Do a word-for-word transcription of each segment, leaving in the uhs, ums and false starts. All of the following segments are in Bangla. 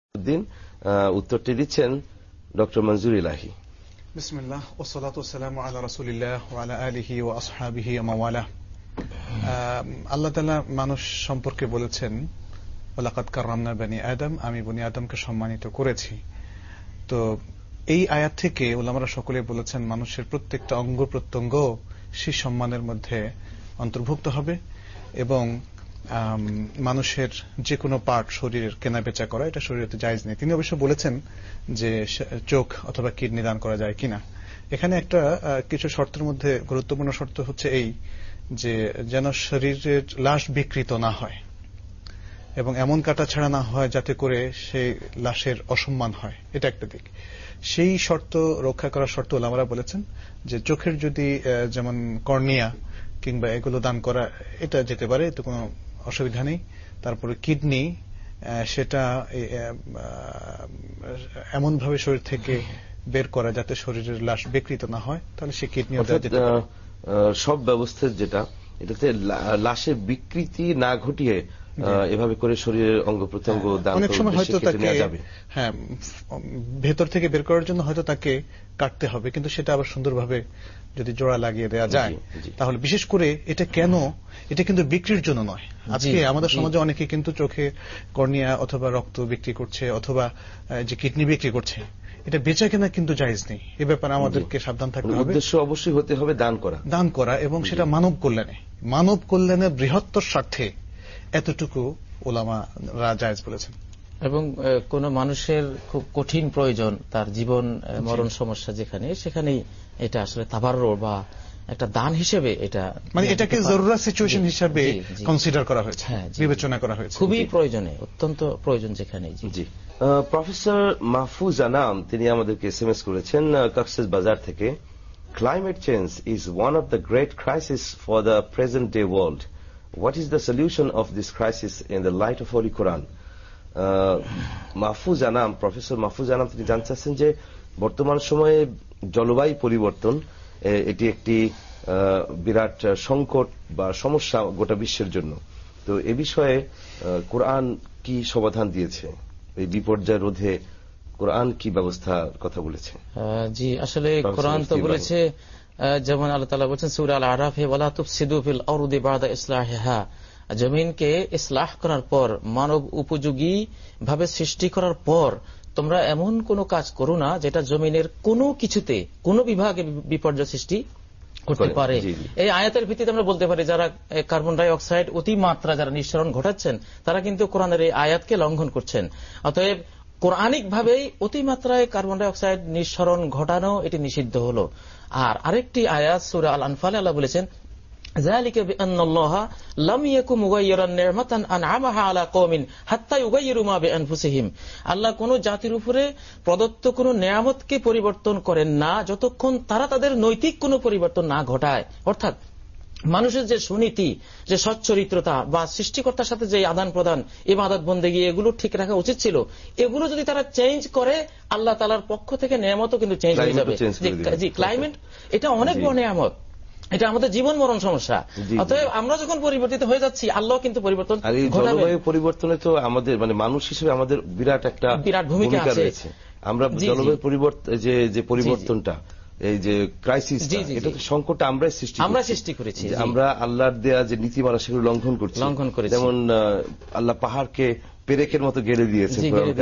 দিন উত্তরটি দিচ্ছেন ডক্টর মনজুর ইলাহি। বিসমিল্লাহ ওয়াসসালাতু ওয়াসসালামু আলা রাসূলিল্লাহ ওয়া আলা আলিহি ওয়া আসহাবিহি ওয়া মাওয়ালা। আল্লাহ তাআলা মানুষ সম্পর্কে বলেছেন ওয়ালাকাদ কাররামনা বনি আদম, আমি বনি আদমকে সম্মানিত করেছি। তো এই আয়াত থেকে উলামারা সকলে বলেছেন মানুষের প্রত্যেকটা অঙ্গ প্রত্যঙ্গ সেই সম্মানের মধ্যে অন্তর্ভুক্ত হবে এবং মানুষের যে কোনো পার্ট শরীরের কেনা বেচা করা এটা শরীয়তে জায়েজ নেই। তিনি অবশ্য বলেছেন যে চোখ অথবা কিডনি দান করা যায় কিনা। এখানে একটা কিছু শর্তের মধ্যে গুরুত্বপূর্ণ শর্ত হচ্ছে এই যে যেন শরীরের লাশ বিকৃত না হয় এবং এমন কাটা ছাড়া না হয় যাতে করে সেই লাশের অসম্মান হয়, এটা একটা দিক। সেই শর্ত রক্ষা করার শর্ত ওলামারা বলেছেন যে চোখের যদি যেমন কর্নিয়া কিংবা এগুলো দান করা এটা যেতে পারে, তো কোনো অসুবিধা নেই। তারপরে কিডনি সেটা এমন ভাবে শরীর থেকে বের করা যাতে শরীরের লাশ বিকৃত না হয়, তাহলে সে কিডনি সব ব্যবস্থা যেটা এটাতে লাশের বিকৃতি না ঘটিয়ে এভাবে করে শরীরের অঙ্গ প্রত্যঙ্গ দান অনেক সময় হয়তো তাকে হ্যাঁ ভেতর থেকে বের করার জন্য হয়তো তাকে কাটতে হবে, কিন্তু সেটা আবার সুন্দরভাবে যদি জোড়া লাগিয়ে দেওয়া যায় তাহলে, বিশেষ করে এটা কেন, এটা কিন্তু বিক্রির জন্য নয়। আজকে আমাদের সমাজে অনেকে কিন্তু চোখে কর্নিয়া অথবা রক্ত বিক্রি করছে অথবা যে কিডনি বিক্রি করছে, এটা বেচা কেনা কিন্তু জায়েজ নেই। এ ব্যাপারে আমাদেরকে সাবধান থাকতে হবে। উদ্দেশ্য অবশ্যই হতে হবে দান করা, দান করা এবং সেটা মানব কল্যাণে, মানব কল্যাণের বৃহত্তর স্বার্থে এতটুকু ওলামারা জায়েজ বলেছেন। এবং কোন মানুষের খুব কঠিন প্রয়োজন, তার জীবন মরণ সমস্যা যেখানে, সেখানেই এটা আসলে তাবাররুর বা একটা দান হিসেবে এটা মানে এটাকে জরুরত সিচুয়েশন হিসেবে কনসিডার করা হয়েছে, বিবেচনা করা হয়েছে, খুবই প্রয়োজনে, অত্যন্ত প্রয়োজন যেখানে। জি প্রফেসর মাহফুজ আনাম তিনি আমাদেরকে এসএমএস করেছেন কক্সেস বাজার থেকে। Climate change is one of the great crisis for the present day world. What is the solution of this crisis in the light of Holy Quran? Mahfuz Anam, professor Mahfuz Anam তিনি জানতে চাচ্ছেন যে বর্তমান সময়ে জলবায়ু পরিবর্তন এটি একটি বিরাট সংকট বা সমস্যা গোটা বিশ্বের জন্য। তো এ বিষয়ে কোরআন কি সমাধান দিয়েছে? এই বিপর্যয় রোধে কোরআন কি ব্যবস্থার কথা বলেছে? জি আসলে কোরআন তো বলেছে, যেমন আল্লাহ তাআলা বলেছেন সূরা আল আরাফে ওয়ালা তুফসিদু ফিল আরদি বা'দা ইসলাহিহা, জমিনকে ইসলাহ করার পর, মানব উপযোগী ভাবে সৃষ্টি করার পর তোমরা এমন কোন কাজ করো না যেটা জমিনের কোনো কিছুতে কোনো বিভাগে বিপর্যয় সৃষ্টি করতে পারে। এই আয়াতের ভিত্তিতে আমরা বলতে পারি যারা কার্বন ডাই অক্সাইড অতিমাত্রা যারা নিঃসরণ ঘটাচ্ছেন তারা কিন্তু কোরআনের এই আয়াতকে লঙ্ঘন করছেন। অতএব কোরআনিক ভাবেই অতিমাত্রায় কার্বন ডাই অক্সাইড নিঃসরণ ঘটানো এটি নিষিদ্ধ হলো। আর আরেকটি আয়াত সূরা আল আনফালে আল্লাহ বলেছেন যালিকা বিআন্নাল্লাহা লাম ইয়াকুম মুগায়্যিরান নি'মাতান আন'আমাহা আলা কওমিন হাত্তা ইউগায়্যিরু মা বিআনফুসিহিম। আল্লাহ কোন জাতির উপরে প্রদত্ত কোন নেয়ামতকে পরিবর্তন করেন না যতক্ষণ তারা তাদের নৈতিক কোন পরিবর্তন না ঘটায়। অর্থাৎ মানুষের যে সুনীতি, যে সচ্চরিত্রতা বা সৃষ্টিকর্তার সাথে যে আদান প্রদান, ইবাদত বন্দেগী এগুলো ঠিক রাখা উচিত ছিল, এগুলো যদি তারা চেঞ্জ করে আল্লাহ তাআলার পক্ষ থেকে নেয়ামতও কিন্তু চেঞ্জ হয়ে যাবে। জি ক্লাইমেট এটা অনেক বড় নেয়ামত, এটা আমাদের জীবন মরণ সমস্যা। অতএব আমরা যখন পরিবর্তিত হয়ে যাচ্ছি আল্লাহ কিন্তু পরিবর্তন ঘটাবে। জলবায়ু পরিবর্তনে তো আমাদের মানে মানুষ হিসেবে আমাদের বিরাট একটা বিরাট ভূমিকা রয়েছে। আমরা জলবায়ু পরিবর্তন যে যে পরিবর্তনটা, এই যে ক্রাইসিস, এটা তো সংকটটা আমরাই সৃষ্টি আমরা সৃষ্টি করেছি। আমরা আল্লাহর দেয়া যে নীতিমালা সেগুলো লঙ্ঘন করছি লঙ্ঘন করেছি। যেমন আল্লাহ পাহাড়কে পেরেকের মতো গেড়ে দিয়েছে,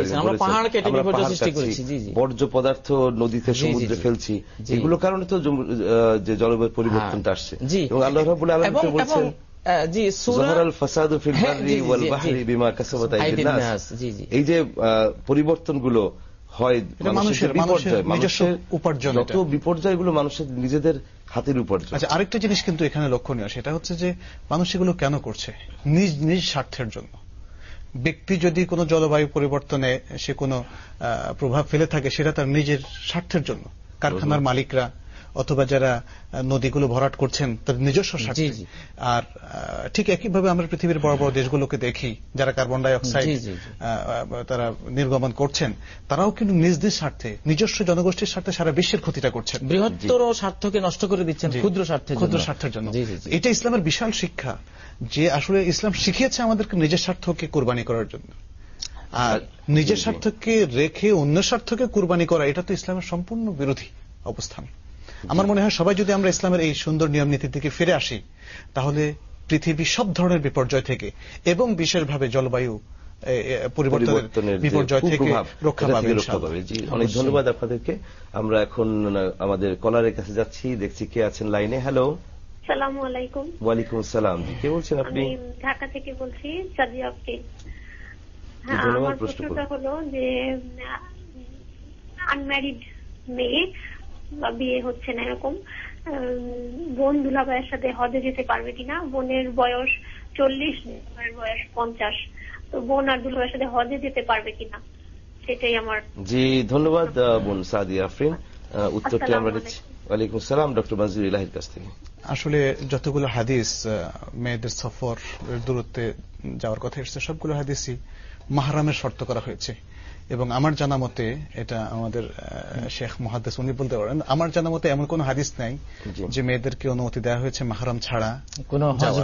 বর্জ্য পদার্থ নদীতে সমুদ্রে ফেলছি, এগুলো কারণে তো যে জলবায়ু পরিবর্তনটা আসছে। এবং আল্লাহ রাব্বুল আলামিন বলছেন জি যুহরাল ফাসাদু ফিল বাররি ওয়াল বাহরি বিমা কাসাবাত আইদিন নাস। এই যে পরিবর্তনগুলো হয় মানুষের বিপর্যয়, মানুষের উপার্জন, যত বিপর্যয়গুলো মানুষের নিজেদের হাতের উপার্জন। আচ্ছা আরেকটা জিনিস কিন্তু এখানে লক্ষণীয়, সেটা হচ্ছে যে মানুষ এগুলো কেন করছে? নিজ নিজ স্বার্থের জন্য। ব্যক্তি যদি কোনো জলবায়ু পরিবর্তনে সে কোনো প্রভাব ফেলে থাকে সেটা তার নিজের স্বার্থের জন্য। কারখানার মালিকরা অথবা যারা নদীগুলো ভরাট করছেন তার নিজস্ব স্বার্থে। আর ঠিক একইভাবে আমরা পৃথিবীর বড় বড় দেশগুলোকে দেখি যারা কার্বন ডাই অক্সাইড তারা নির্গমন করছেন, তারাও কিন্তু নিজ নিজ স্বার্থে, নিজস্ব জনগোষ্ঠীর স্বার্থে সারা বিশ্বের ক্ষতিটা করছেন, বৃহত্তর স্বার্থকে নষ্ট করে দিচ্ছেন ক্ষুদ্র স্বার্থের ক্ষুদ্র স্বার্থের জন্য। এটা ইসলামের বিশাল শিক্ষা যে আসলে ইসলাম শিখিয়েছে আমাদেরকে নিজের স্বার্থকে কোরবানি করার জন্য। আর নিজের স্বার্থকে রেখে অন্য স্বার্থকে কুরবানি করা, এটা তো ইসলামের সম্পূর্ণ বিরোধী অবস্থান। আমার মনে হয় সবাই যদি আমরা ইসলামের এই সুন্দর নিয়ম নীতি থেকে ফিরে আসি, তাহলে পৃথিবী সব ধরনের বিপর্যয় থেকে এবং বিশেষভাবে জলবায়ু পরিবর্তনের বিপর্যয় থেকে রক্ষা পাবে। অনেক ধন্যবাদ আপনাদেরকে। আমরা এখন আমাদের কলারের কাছে যাচ্ছি, দেখছি কে আছেন লাইনে। হ্যালো, আসসালামু আলাইকুম। ওয়ালাইকুম আসসালাম। কে বলছেন আপনি? আমি ঢাকা থেকে বলছি, সাদিয়া আফরিন। হ্যাঁ, আমার প্রশ্নটা হলো যে আনম্যারিড মেয়ে বা বিয়ে হচ্ছে না এরকম বোন দুলাভাইয়ের সাথে হজে যেতে পারবে কিনা? বোনের বয়স চল্লিশ, দুলাভাইয়ের বয়স পঞ্চাশ, তো বোন আর দুলাভাইয়ের সাথে হজে যেতে পারবে কিনা, সেটাই আমার। জি ধন্যবাদ বোন সাদিয়া আফরিন, উত্তরটি আমরা দিচ্ছি। ওয়ালাইকুম আসসালাম, ডক্টর মাজুর ইলাহির কাছ থেকে। আসলে যতগুলো হাদিস মেয়েদের সফর দূরত্বে যাওয়ার কথা এসেছে, সবগুলো হাদিসই মাহরামের শর্ত করা হয়েছে। এবং আমার জানা মতে, এটা আমাদের শেখ মুহাদ্দিস উনি বলতে পারেন, আমার জানা মতে এমন কোন হাদিস নাই যে মেয়েদেরকে অনুমতি দেওয়া হয়েছে মাহরাম ছাড়া কোন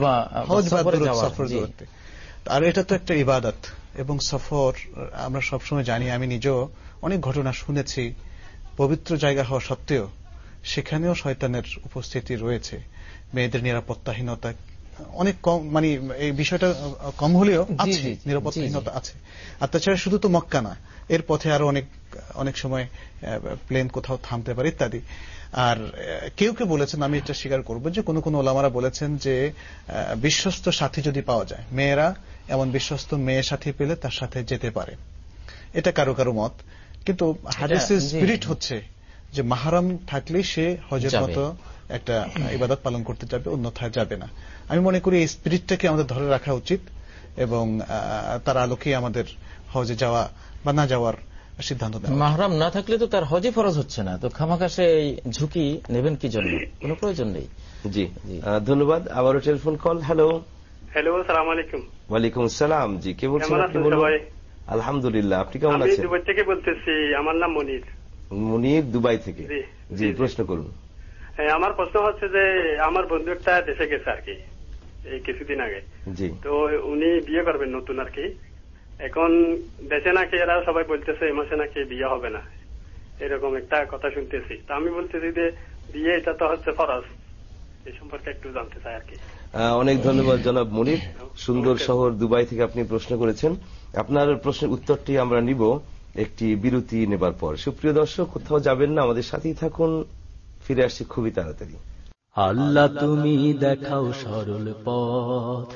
হজ বা সফর দূরত্বে। আর এটা তো একটা ইবাদত এবং সফর আমরা সবসময় জানি, আমি নিজেও অনেক ঘটনা শুনেছি, পবিত্র জায়গা হওয়া সত্ত্বেও সেখানেও শয়তানের উপস্থিতি রয়েছে। মেয়েদের নিরাপত্তাহীনতা অনেক কম, মানে এই বিষয়টা কম হলেও আছে, নিরাপত্তাহীনতা আছে। আর তাছাড়া শুধু তো মক্কা না, এর পথে আরো অনেক অনেক সময় প্লেন কোথাও থামতে পারে ইত্যাদি। আর কেউ কেউ বলেছেন, আমি এটা স্বীকার করবো, যে কোন কোন ওলামারা বলেছেন যে বিশ্বস্ত সাথী যদি পাওয়া যায়, মেয়েরা এমন বিশ্বস্ত মেয়ে সাথী পেলে তার সাথে যেতে পারে। এটা কারো কারো মত, কিন্তু হাদিসের স্পিরিট হচ্ছে যে মাহরাম থাকলে সে হজের মতো একটা ইবাদত পালন করতে যাবে, অন্যথায় যাবে না। আমি মনে করি এই স্পিরিটটাকে আমাদের ধরে রাখা উচিত এবং তার আলোকে আমাদের হজে যাওয়া বা না যাওয়ার সিদ্ধান্ত নেওয়া। মাহরাম না থাকলে তো তার হজে ফরজ হচ্ছে না, তো খামাখা সে ঝুঁকি নেবেন কি জন্য? কোনো প্রয়োজন নেই। জি ধন্যবাদ। আবারও টেলিফোন কল। হ্যালো। হ্যালো, আসসালামু আলাইকুম। ওয়ালাইকুম আসসালাম। জি কে বলছেন আপনি? আলহামদুলিল্লাহ, আপনি কেমন আছেন? আমি দুবাই থেকে বলতেছি, আমার নাম মনির। মনির, দুবাই থেকে। জি প্রশ্ন করুন। হ্যাঁ, আমার প্রশ্ন হচ্ছে যে আমার বন্ধু একটা দেশে গেছে আর কি এই কিছুদিন আগে। জি, তো উনি বিয়ে করবেন নতুন আর কি। এখন দেশে নাকি এরা সবাই বলতেছে এই মাসে নাকি বিয়ে হবে না, এরকম একটা কথা শুনতেছি। তো আমি বলতেছি যে বিয়ে এটা তো হচ্ছে ফরজ, এই সম্পর্কে একটু জানতে চাই আর কি। অনেক ধন্যবাদ জনাব মনির, সুন্দর শহর দুবাই থেকে আপনি প্রশ্ন করেছেন। আপনার প্রশ্নের উত্তরটি আমরা নিব একটি বিরতি নেবার পর। সুপ্রিয় দর্শক, কোথাও যাবেন না, আমাদের সাথেই থাকুন, ফিরে আসছি খুবই তাড়াতাড়ি। আল্লাহ তুমি দেখাও সরল পথ,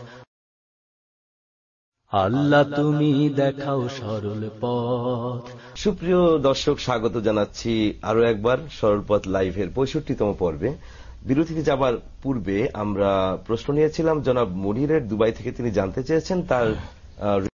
আল্লাহ তুমি দেখাও সরল পথ। সুপ্রিয় দর্শক, স্বাগত জানাচ্ছি আরো একবার সরল পথ লাইভের পঁয়ষট্টিতম পর্বে। বিরতিতে যাবার পূর্বে আমরা প্রশ্ন নিয়েছিলাম জনাব মনিরের, দুবাই থেকে তিনি জানতে চেয়েছেন তার